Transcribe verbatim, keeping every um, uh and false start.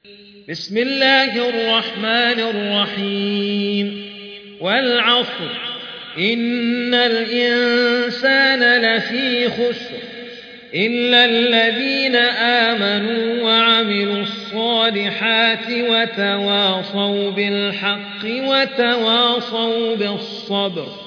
بسم الله الرحمن الرحيم والعصر إن الإنسان لفي خسر إلا الذين آمنوا وعملوا الصالحات وتواصوا بالحق وتواصوا بالصبر